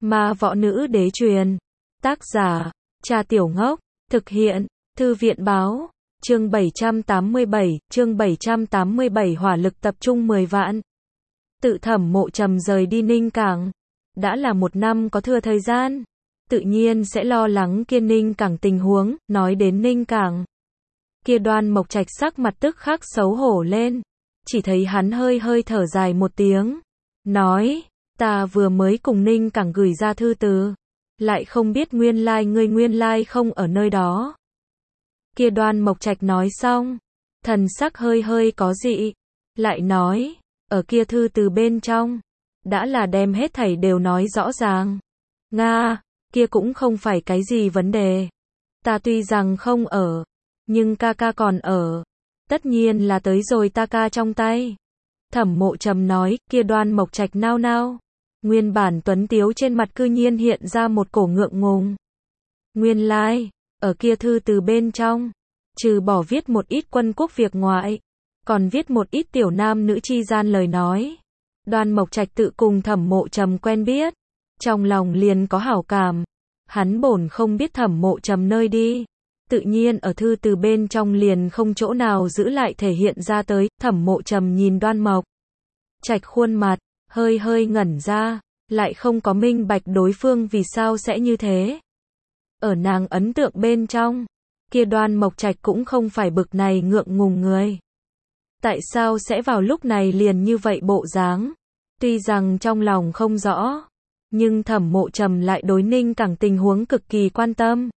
Ma võ nữ đế truyền. Tác giả, Trà Tiểu Ngốc. Thực hiện, Thư viện báo. Chương 787, hỏa lực tập trung 10 vạn. Tự Thẩm Mộ Trầm rời đi Ninh Cảng. Đã là 1 năm có thừa thời gian. Tự nhiên sẽ lo lắng kia Ninh Cảng tình huống, nói đến Ninh Cảng. Kia Đoan Mộc Trạch sắc mặt tức khắc xấu hổ lên. Chỉ thấy hắn hơi hơi thở dài một tiếng. Nói, ta vừa mới cùng Ninh Cảng gửi ra thư từ. Lại không biết nguyên lai không ở nơi đó. Kia Đoan Mộc Trạch nói xong. Thần sắc hơi hơi có dị. Lại nói, ở kia thư từ bên trong. Đã là đem hết thảy đều nói rõ ràng. Nga, kia cũng không phải cái gì vấn đề. Ta tuy rằng không ở. Nhưng ca ca còn ở. Tất nhiên là tới rồi ta ca trong tay. Thẩm Mộ Trầm nói, kia Đoan Mộc Trạch nao nao. Nguyên bản tuấn tiếu trên mặt cư nhiên hiện ra một cổ ngượng ngùng. Nguyên lai, ở kia thư từ bên trong, trừ bỏ viết một ít quân quốc việc ngoại, còn viết một ít tiểu nam nữ chi gian lời nói. Đoan Mộc Trạch tự cùng Thẩm Mộ Trầm quen biết, trong lòng liền có hảo cảm. Hắn bổn không biết Thẩm Mộ Trầm nơi đi, tự nhiên ở thư từ bên trong liền không chỗ nào giữ lại thể hiện ra tới. Thẩm Mộ Trầm nhìn Đoan Mộc Trạch khuôn mặt, hơi hơi ngẩn ra, lại không có minh bạch đối phương vì sao sẽ như thế. Ở nàng ấn tượng bên trong, kia Đoan Mộc Trạch cũng không phải bực này ngượng ngùng người. Tại sao sẽ vào lúc này liền như vậy bộ dáng? Tuy rằng trong lòng không rõ, nhưng Thẩm Mộ Trầm lại đối Ninh Cảng tình huống cực kỳ quan tâm.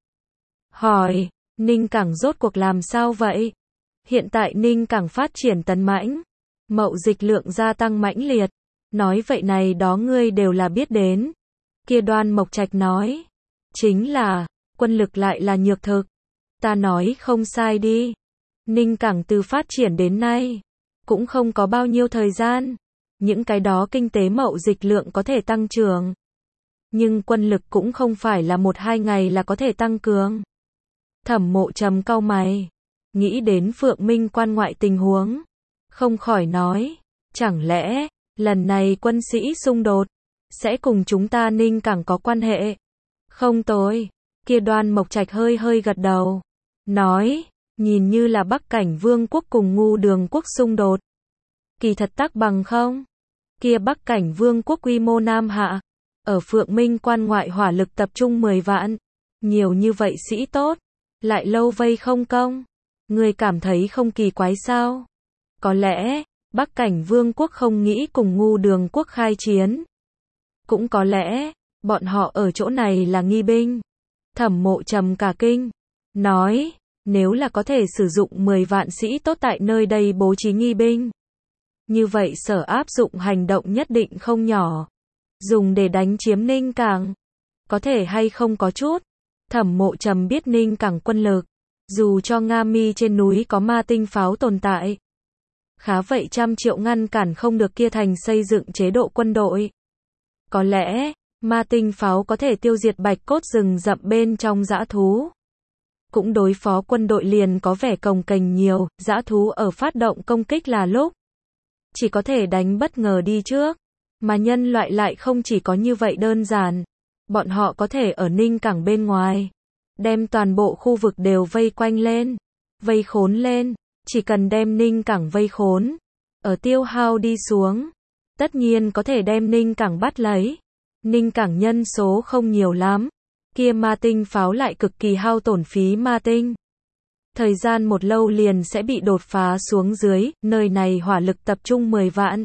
Hỏi, Ninh Cảng rốt cuộc làm sao vậy? Hiện tại Ninh Cảng phát triển tấn mãnh, mậu dịch lượng gia tăng mãnh liệt. Nói vậy này đó ngươi đều là biết đến. Kia Đoan Mộc Trạch nói, chính là, quân lực lại là nhược thực. Ta nói không sai đi. Ninh Cảng từ phát triển đến nay, cũng không có bao nhiêu thời gian. Những cái đó kinh tế mậu dịch lượng có thể tăng trưởng. Nhưng quân lực cũng không phải là 1-2 ngày là có thể tăng cường. Thẩm Mộ Trầm cau mày, nghĩ đến Phượng Minh quan ngoại tình huống. Không khỏi nói, chẳng lẽ, lần này quân sĩ xung đột, sẽ cùng chúng ta Ninh Cảng có quan hệ? Không tồi. Kia Đoan Mộc Trạch hơi hơi gật đầu. Nói, nhìn như là Bắc Cảnh Vương quốc cùng Ngu Đường quốc xung đột. Kỳ thật tác bằng không? Kia Bắc Cảnh Vương quốc quy mô nam hạ. Ở Phượng Minh quan ngoại hỏa lực tập trung 10 vạn. Nhiều như vậy sĩ tốt. Lại lâu vây không công. Người cảm thấy không kỳ quái sao? Có lẽ, Bắc Cảnh Vương quốc không nghĩ cùng Ngu Đường quốc khai chiến. Cũng có lẽ, bọn họ ở chỗ này là nghi binh. Thẩm Mộ Trầm cả kinh. Nói, nếu là có thể sử dụng 10 vạn sĩ tốt tại nơi đây bố trí nghi binh. Như vậy sở áp dụng hành động nhất định không nhỏ. Dùng để đánh chiếm Ninh Cảng. Có thể hay không có chút. Thẩm Mộ Trầm biết Ninh Cảng quân lực. Dù cho Nga Mi trên núi có ma tinh pháo tồn tại. Khá vậy 100 triệu ngăn cản không được kia thành xây dựng chế độ quân đội. Có lẽ, ma tinh pháo có thể tiêu diệt bạch cốt rừng rậm bên trong dã thú. Cũng đối phó quân đội liền có vẻ cồng kềnh nhiều, dã thú ở phát động công kích là lúc. Chỉ có thể đánh bất ngờ đi trước. Mà nhân loại lại không chỉ có như vậy đơn giản. Bọn họ có thể ở Ninh Cảng bên ngoài. Đem toàn bộ khu vực đều vây quanh lên. Vây khốn lên. Chỉ cần đem Ninh Cảng vây khốn. Ở tiêu hao đi xuống. Tất nhiên có thể đem Ninh Cảng bắt lấy. Ninh Cảng nhân số không nhiều lắm. Kia ma tinh pháo lại cực kỳ hao tổn phí ma tinh. Thời gian một lâu liền sẽ bị đột phá xuống dưới. Nơi này hỏa lực tập trung 10 vạn.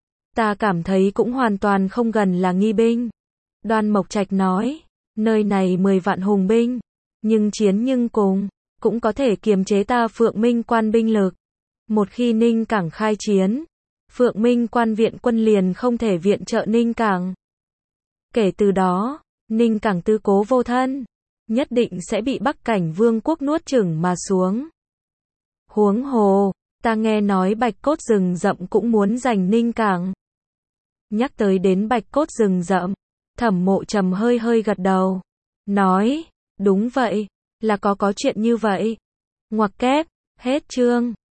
Ta cảm thấy cũng hoàn toàn không gần là nghi binh. Đoan Mộc Trạch nói. Nơi này 10 vạn hùng binh. Nhưng chiến nhưng cùng. Cũng có thể kiềm chế ta Phượng Minh quan binh lực. Một khi Ninh Cảng khai chiến, Phượng Minh quan viện quân liền không thể viện trợ Ninh Cảng. Kể từ đó, Ninh Cảng tư cố vô thân, nhất định sẽ bị Bắc Cảnh Vương quốc nuốt chửng mà xuống. Huống hồ, ta nghe nói bạch cốt rừng rậm cũng muốn giành Ninh Cảng. Nhắc tới đến bạch cốt rừng rậm, Thẩm Mộ Trầm hơi hơi gật đầu. Nói, đúng vậy, là có chuyện như vậy. Ngoặc kép, hết chương.